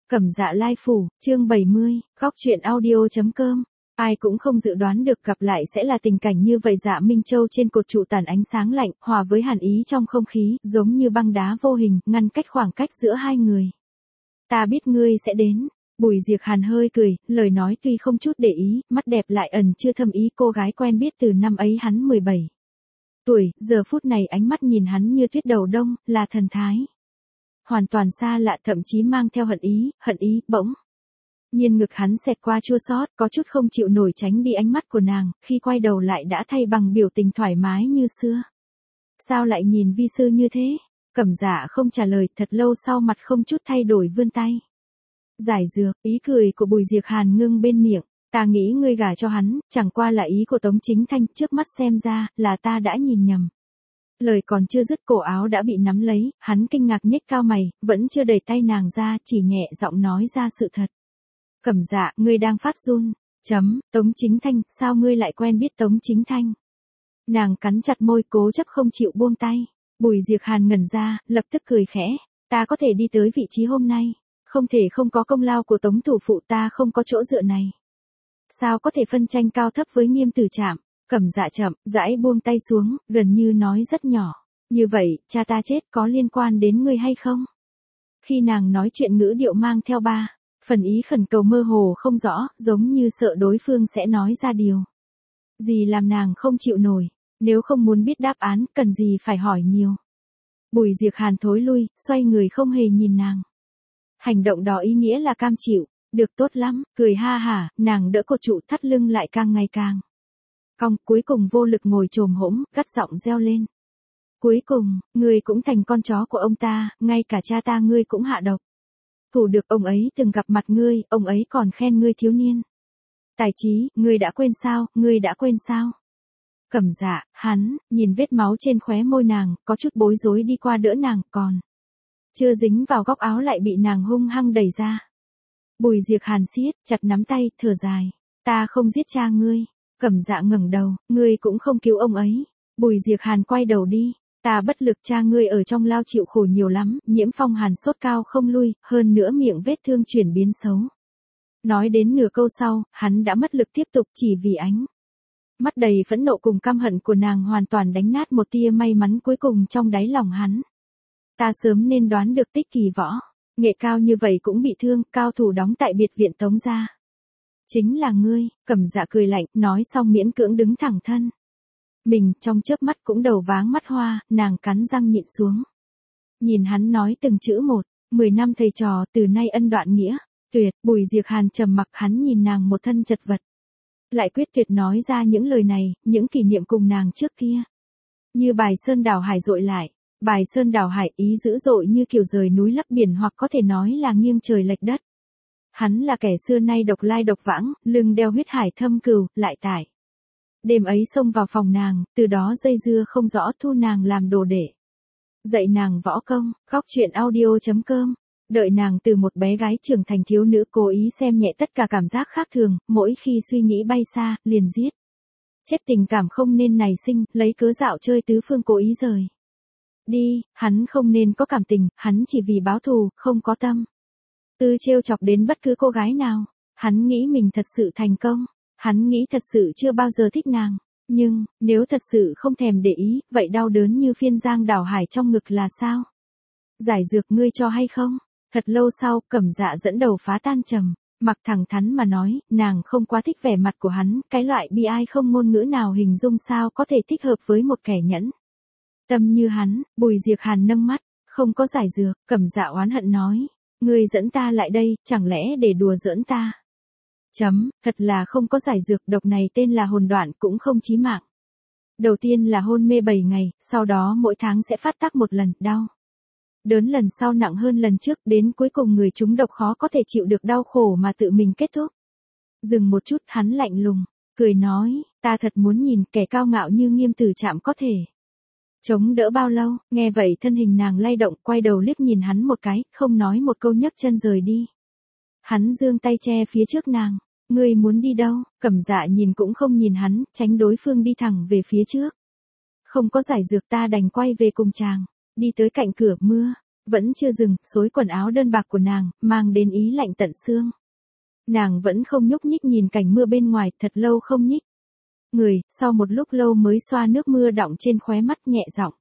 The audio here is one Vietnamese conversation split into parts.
Cẩm Dạ Lai Phủ, chương 70, góc truyện audio.com. Ai cũng không dự đoán được gặp lại sẽ là tình cảnh như vậy. Dạ Minh Châu trên cột trụ tàn ánh sáng lạnh, hòa với hàn ý trong không khí, giống như băng đá vô hình, ngăn cách khoảng cách giữa hai người. Ta biết ngươi sẽ đến. Bùi Diệc Hàn hơi cười, lời nói tuy không chút để ý, mắt đẹp lại ẩn chưa thâm ý. Cô gái quen biết từ năm ấy hắn 17 tuổi, giờ phút này ánh mắt nhìn hắn như tuyết đầu đông, là thần thái hoàn toàn xa lạ, thậm chí mang theo hận ý, bỗng nhiên ngực hắn xẹt qua chua xót, có chút không chịu nổi tránh đi ánh mắt của nàng, khi quay đầu lại đã thay bằng biểu tình thoải mái như xưa. Sao lại nhìn vi sư như thế? Cẩm Dạ không trả lời, thật lâu sau mặt không chút thay đổi vươn tay giải dược. Ý cười của Bùi Diệc Hàn ngưng bên miệng. Ta nghĩ ngươi gả cho hắn, chẳng qua là ý của Tống Chính Thanh, trước mắt xem ra, là ta đã nhìn nhầm. Lời còn chưa dứt cổ áo đã bị nắm lấy, hắn kinh ngạc nhếch cao mày, vẫn chưa đẩy tay nàng ra, chỉ nhẹ giọng nói ra sự thật. Cẩm Dạ, ngươi đang phát run. Tống Chính Thanh, sao ngươi lại quen biết Tống Chính Thanh? Nàng cắn chặt môi cố chấp không chịu buông tay. Bùi Diệc Hàn ngẩn ra, lập tức cười khẽ. Ta có thể đi tới vị trí hôm nay, không thể không có công lao của Tống thủ phụ, ta không có chỗ dựa này. Sao có thể phân tranh cao thấp với Nghiêm Tử Trạm? Cẩm Dạ chậm rãi buông tay xuống, gần như nói rất nhỏ. Như vậy, cha ta chết có liên quan đến ngươi hay không? Khi nàng nói chuyện ngữ điệu mang theo phần ý khẩn cầu mơ hồ không rõ, giống như sợ đối phương sẽ nói ra điều gì làm nàng không chịu nổi. Nếu không muốn biết đáp án, cần gì phải hỏi nhiều. Bùi Diệc Hàn thối lui, xoay người không hề nhìn nàng. Hành động đó ý nghĩa là cam chịu. Được, tốt lắm, cười ha hả, nàng đỡ cột trụ, thắt lưng lại càng ngày càng cong, cuối cùng vô lực ngồi chồm hổm, gắt giọng reo lên. Cuối cùng, ngươi cũng thành con chó của ông ta, ngay cả cha ta ngươi cũng hạ độc. Thủ được ông ấy từng gặp mặt ngươi, ông ấy còn khen ngươi thiếu niên tài trí, ngươi đã quên sao? Cẩm Dạ, hắn, nhìn vết máu trên khóe môi nàng, có chút bối rối đi qua đỡ nàng, còn chưa dính vào góc áo lại bị nàng hung hăng đẩy ra. Bùi Diệc Hàn siết chặt nắm tay, thở dài. Ta không giết cha ngươi. Cẩm Dạ ngẩng đầu, ngươi cũng không cứu ông ấy. Bùi Diệc Hàn quay đầu đi. Ta bất lực, cha ngươi ở trong lao chịu khổ nhiều lắm, nhiễm phong hàn sốt cao không lui, hơn nữa miệng vết thương chuyển biến xấu. Nói đến nửa câu sau, hắn đã mất lực tiếp tục, chỉ vì ánh mắt đầy phẫn nộ cùng căm hận của nàng hoàn toàn đánh nát một tia may mắn cuối cùng trong đáy lòng hắn. Ta sớm nên đoán được Tích Kỳ Võ nghệ cao như vậy cũng bị thương, cao thủ đóng tại biệt viện Tống gia. Chính là ngươi. Cẩm Dạ cười lạnh, nói xong miễn cưỡng đứng thẳng thân. Mình, trong chớp mắt cũng đầu váng mắt hoa, nàng cắn răng nhịn xuống. Nhìn hắn nói từng chữ một, 10 năm thầy trò, từ nay ân đoạn nghĩa, tuyệt. Bùi Diệc Hàn trầm mặc, hắn nhìn nàng một thân chật vật. Lại quyết tuyệt nói ra những lời này, những kỷ niệm cùng nàng trước kia. Như bài sơn đảo hải dội lại. Bài sơn đảo hải, ý dữ dội như kiểu rời núi lấp biển, hoặc có thể nói là nghiêng trời lệch đất. Hắn là kẻ xưa nay độc lai độc vãng, lưng đeo huyết hải thâm cừu, lại tải. Đêm ấy xông vào phòng nàng, từ đó dây dưa không rõ, thu nàng làm đồ đệ. Dạy nàng võ công, góc truyện audio.com. Đợi nàng từ một bé gái trưởng thành thiếu nữ, cố ý xem nhẹ tất cả cảm giác khác thường, mỗi khi suy nghĩ bay xa, liền giết. Chết tình cảm không nên nảy sinh, lấy cớ dạo chơi tứ phương cố ý rời đi. Hắn không nên có cảm tình, hắn chỉ vì báo thù, không có tâm tư trêu chọc đến bất cứ cô gái nào. Hắn nghĩ mình thật sự thành công. Hắn nghĩ thật sự chưa bao giờ thích nàng. Nhưng, nếu thật sự không thèm để ý, vậy đau đớn như phiên giang đảo hải trong ngực là sao? Giải dược ngươi cho hay không? Thật lâu sau, Cẩm Dạ dẫn đầu phá tan trầm mặc, thẳng thắn mà nói, nàng không quá thích vẻ mặt của hắn, cái loại bi ai không ngôn ngữ nào hình dung sao có thể thích hợp với một kẻ nhẫn tâm như hắn. Bùi Diệc Hàn nâng mắt, không có giải dược. Cẩm Dạ oán hận nói, ngươi dẫn ta lại đây, chẳng lẽ để đùa giỡn ta? Thật là không có giải dược, độc này tên là hồn đoạn, cũng không chí mạng. Đầu tiên là hôn mê 7 ngày, sau đó mỗi tháng sẽ phát tác một lần, đau đớn lần sau nặng hơn lần trước, đến cuối cùng người trúng độc khó có thể chịu được đau khổ mà tự mình kết thúc. Dừng một chút, hắn lạnh lùng cười nói, ta thật muốn nhìn kẻ cao ngạo như Nghiêm Tử Trạm có thể chống đỡ bao lâu. Nghe vậy thân hình nàng lay động, quay đầu liếc nhìn hắn một cái, không nói một câu nhấc chân rời đi. Hắn giương tay che phía trước nàng. Ngươi muốn đi đâu? Cẩm Dạ nhìn cũng không nhìn hắn, tránh đối phương đi thẳng về phía trước. Không có giải dược, ta đành quay về cùng chàng. Đi tới cạnh cửa, mưa Vẫn chưa dừng, xối quần áo đơn bạc của nàng, mang đến ý lạnh tận xương. Nàng vẫn không nhúc nhích nhìn cảnh mưa bên ngoài, thật lâu không nhích. Người, sau một lúc lâu mới xoa nước mưa đọng trên khóe mắt nhẹ giọng.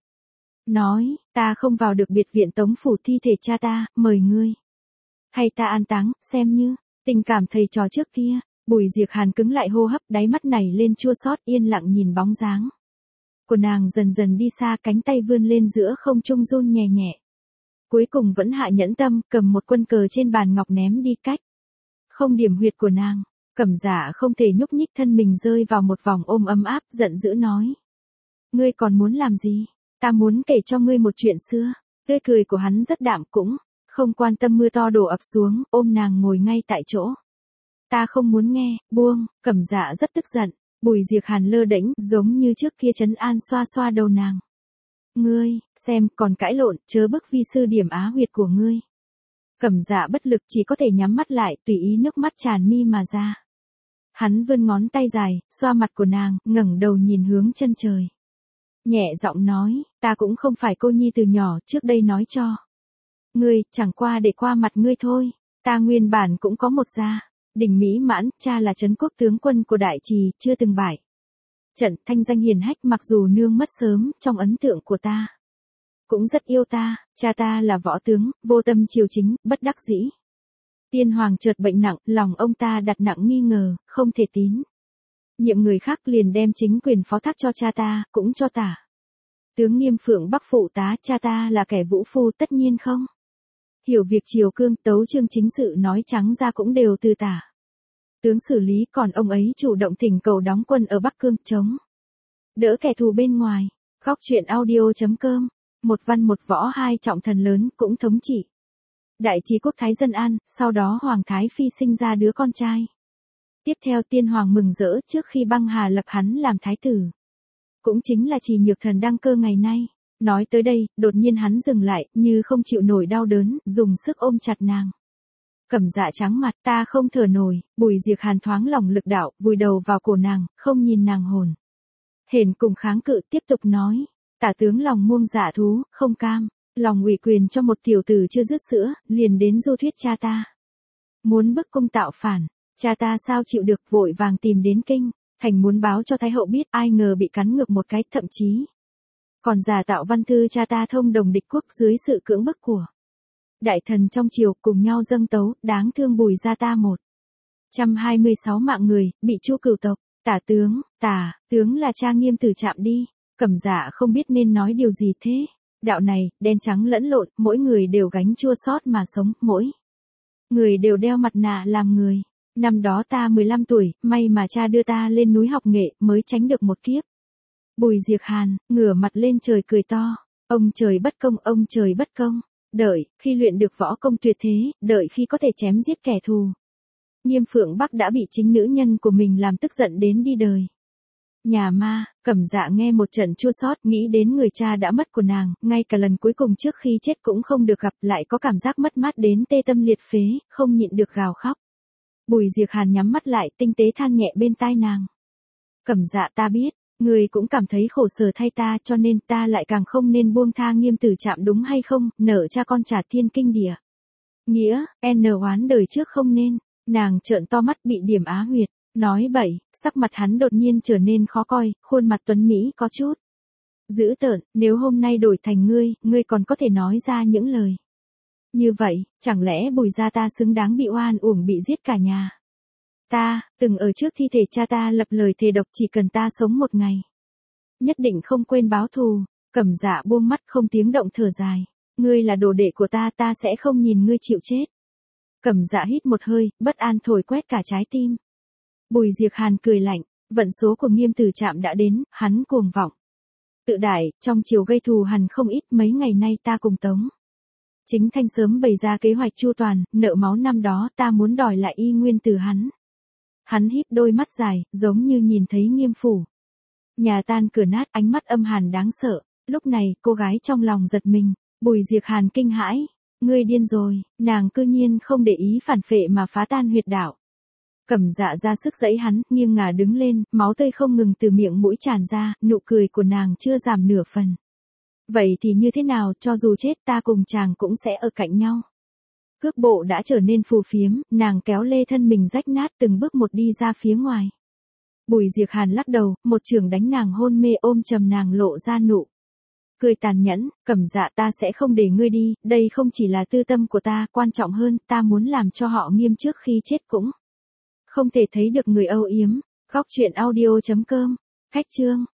Nói, ta không vào được biệt viện tống phủ thi thể cha ta, mời ngươi. Hay ta an táng, xem như, tình cảm thầy trò trước kia. Bùi Diệc Hàn cứng lại hô hấp, đáy mắt này lên chua xót, yên lặng nhìn bóng dáng của nàng dần dần đi xa, cánh tay vươn lên giữa không trung run nhẹ nhẹ. Cuối cùng vẫn hạ nhẫn tâm, cầm một quân cờ trên bàn ngọc ném đi cách. Không điểm huyệt của nàng, Cẩm Dạ không thể nhúc nhích, thân mình rơi vào một vòng ôm ấm áp, giận dữ nói. Ngươi còn muốn làm gì? Ta muốn kể cho ngươi một chuyện xưa. Tươi cười của hắn rất đạm, cũng không quan tâm mưa to đổ ập xuống, ôm nàng ngồi ngay tại chỗ. Ta không muốn nghe, buông. Cẩm Dạ rất tức giận. Bùi Diệc Hàn lơ đễnh, giống như trước kia trấn an, xoa xoa đầu nàng. Ngươi, xem, còn cãi lộn, chớ bức vi sư điểm á huyệt của ngươi. Cẩm Dạ bất lực, chỉ có thể nhắm mắt lại, tùy ý nước mắt tràn mi mà ra. Hắn vươn ngón tay dài, xoa mặt của nàng, ngẩng đầu nhìn hướng chân trời. Nhẹ giọng nói, ta cũng không phải cô nhi từ nhỏ, trước đây nói cho ngươi, chẳng qua để qua mặt ngươi thôi. Ta nguyên bản cũng có một gia đình mỹ mãn, cha là trấn quốc tướng quân của Đại Trì, chưa từng bại trận, thanh danh hiền hách, mặc dù nương mất sớm, trong ấn tượng của ta cũng rất yêu ta. Cha ta là võ tướng, vô tâm triều chính, bất đắc dĩ. Tiên hoàng chợt bệnh nặng, lòng ông ta đặt nặng nghi ngờ, không thể tín nhiệm người khác, liền đem chính quyền phó thác cho cha ta, cũng cho tả tướng Nghiêm Phượng Bắc phụ tá. Cha ta là kẻ vũ phu, tất nhiên không hiểu việc triều cương, tấu chương chính sự nói trắng ra cũng đều từ tả tướng xử lý, còn ông ấy chủ động thỉnh cầu đóng quân ở Bắc Cương, chống đỡ kẻ thù bên ngoài. Góc truyện audio.com. Một văn một võ, hai trọng thần lớn, cũng thống trị Đại Trì quốc thái dân an. Sau đó Hoàng Thái Phi sinh ra đứa con trai. Tiếp theo tiên hoàng mừng rỡ, trước khi băng hà lập hắn làm thái tử. Cũng chính là Trì Nhược Thần đăng cơ ngày nay. Nói tới đây, đột nhiên hắn dừng lại, như không chịu nổi đau đớn, dùng sức ôm chặt nàng. Cẩm Dạ trắng mặt, ta không thở nổi. Bùi Diệc Hàn thoáng lòng lực đạo, vùi đầu vào cổ nàng, không nhìn nàng hồn hển cùng kháng cự, tiếp tục nói. Tả tướng lòng muông dạ thú, không cam lòng ủy quyền cho một tiểu tử chưa dứt sữa, liền đến du thuyết cha ta. Muốn bức cung tạo phản, cha ta sao chịu được, vội vàng tìm đến kinh thành muốn báo cho Thái hậu biết, ai ngờ bị cắn ngược một cái, thậm chí còn giả tạo văn thư cha ta thông đồng địch quốc, dưới sự cưỡng bức của đại thần trong triều, cùng nhau dâng tấu, đáng thương Bùi gia ta 126 mạng người, bị Chu cửu tộc. Tả tướng là cha Nghiêm Tử Trạm đi. Cẩm Dạ không biết nên nói điều gì thế. Đạo này, đen trắng lẫn lộn, mỗi người đều gánh chua xót mà sống, mỗi người đều đeo mặt nạ làm người. Năm đó ta 15 tuổi, may mà cha đưa ta lên núi học nghệ, mới tránh được một kiếp. Bùi Diệc Hàn, ngửa mặt lên trời cười to. Ông trời bất công, ông trời bất công. Đợi, khi luyện được võ công tuyệt thế, đợi khi có thể chém giết kẻ thù. Nghiêm Phượng Bắc đã bị chính nữ nhân của mình làm tức giận đến đi đời. Nhà ma. Cẩm Dạ nghe một trận chua xót, nghĩ đến người cha đã mất của nàng, ngay cả lần cuối cùng trước khi chết cũng không được gặp, lại có cảm giác mất mát đến tê tâm liệt phế, không nhịn được gào khóc. Bùi Diệc Hàn nhắm mắt lại, tinh tế than nhẹ bên tai nàng. Cẩm Dạ, ta biết, người cũng cảm thấy khổ sở thay ta, cho nên ta lại càng không nên buông tha Nghiêm Tử Trạm, đúng hay không, nợ cha con trả thiên kinh địa nghĩa, oán đời trước không nên. Nàng trợn to mắt, bị điểm á huyệt. Nói bậy. Sắc mặt hắn đột nhiên trở nên khó coi, khuôn mặt tuấn Mỹ có chút dữ tợn. Nếu hôm nay đổi thành ngươi còn có thể nói ra những lời như vậy, chẳng lẽ Bùi gia ta xứng đáng bị oan uổng, bị giết cả nhà? Ta, từng ở trước thi thể cha ta lập lời thề độc, chỉ cần ta sống một ngày, nhất định không quên báo thù. Cẩm Dạ buông mắt, không tiếng động thở dài. Ngươi là đồ đệ của ta, ta sẽ không nhìn ngươi chịu chết. Cẩm Dạ hít một hơi, bất an thổi quét cả trái tim. Bùi Diệc Hàn cười lạnh, vận số của Nghiêm Tử Trạm đã đến, hắn cuồng vọng tự đại, trong triều gây thù hằn không ít. Mấy ngày nay ta cùng Tống Chính Thanh sớm bày ra kế hoạch chu toàn, nợ máu năm đó ta muốn đòi lại y nguyên từ hắn. Hắn híp đôi mắt dài, giống như nhìn thấy Nghiêm phủ nhà tan cửa nát, ánh mắt âm hàn đáng sợ. Lúc này, cô gái trong lòng giật mình. Bùi Diệc Hàn kinh hãi. Ngươi điên rồi. Nàng cư nhiên không để ý phản phệ mà phá tan huyệt đạo. Cẩm Dạ ra sức giãy hắn, nghiêng ngả đứng lên, máu tươi không ngừng từ miệng mũi tràn ra, nụ cười của nàng chưa giảm nửa phần. Vậy thì như thế nào, cho dù chết ta cùng chàng cũng sẽ ở cạnh nhau. Cước bộ đã trở nên phù phiếm, nàng kéo lê thân mình rách nát từng bước một đi ra phía ngoài. Bùi Diệc Hàn lắc đầu, một chưởng đánh nàng hôn mê ôm chầm nàng lộ ra nụ cười tàn nhẫn, Cẩm Dạ ta sẽ không để ngươi đi, đây không chỉ là tư tâm của ta, quan trọng hơn, ta muốn làm cho họ nghiêm trước khi chết cũng không thể thấy được người âu yếm. Góc truyện audio.com. Khách chương.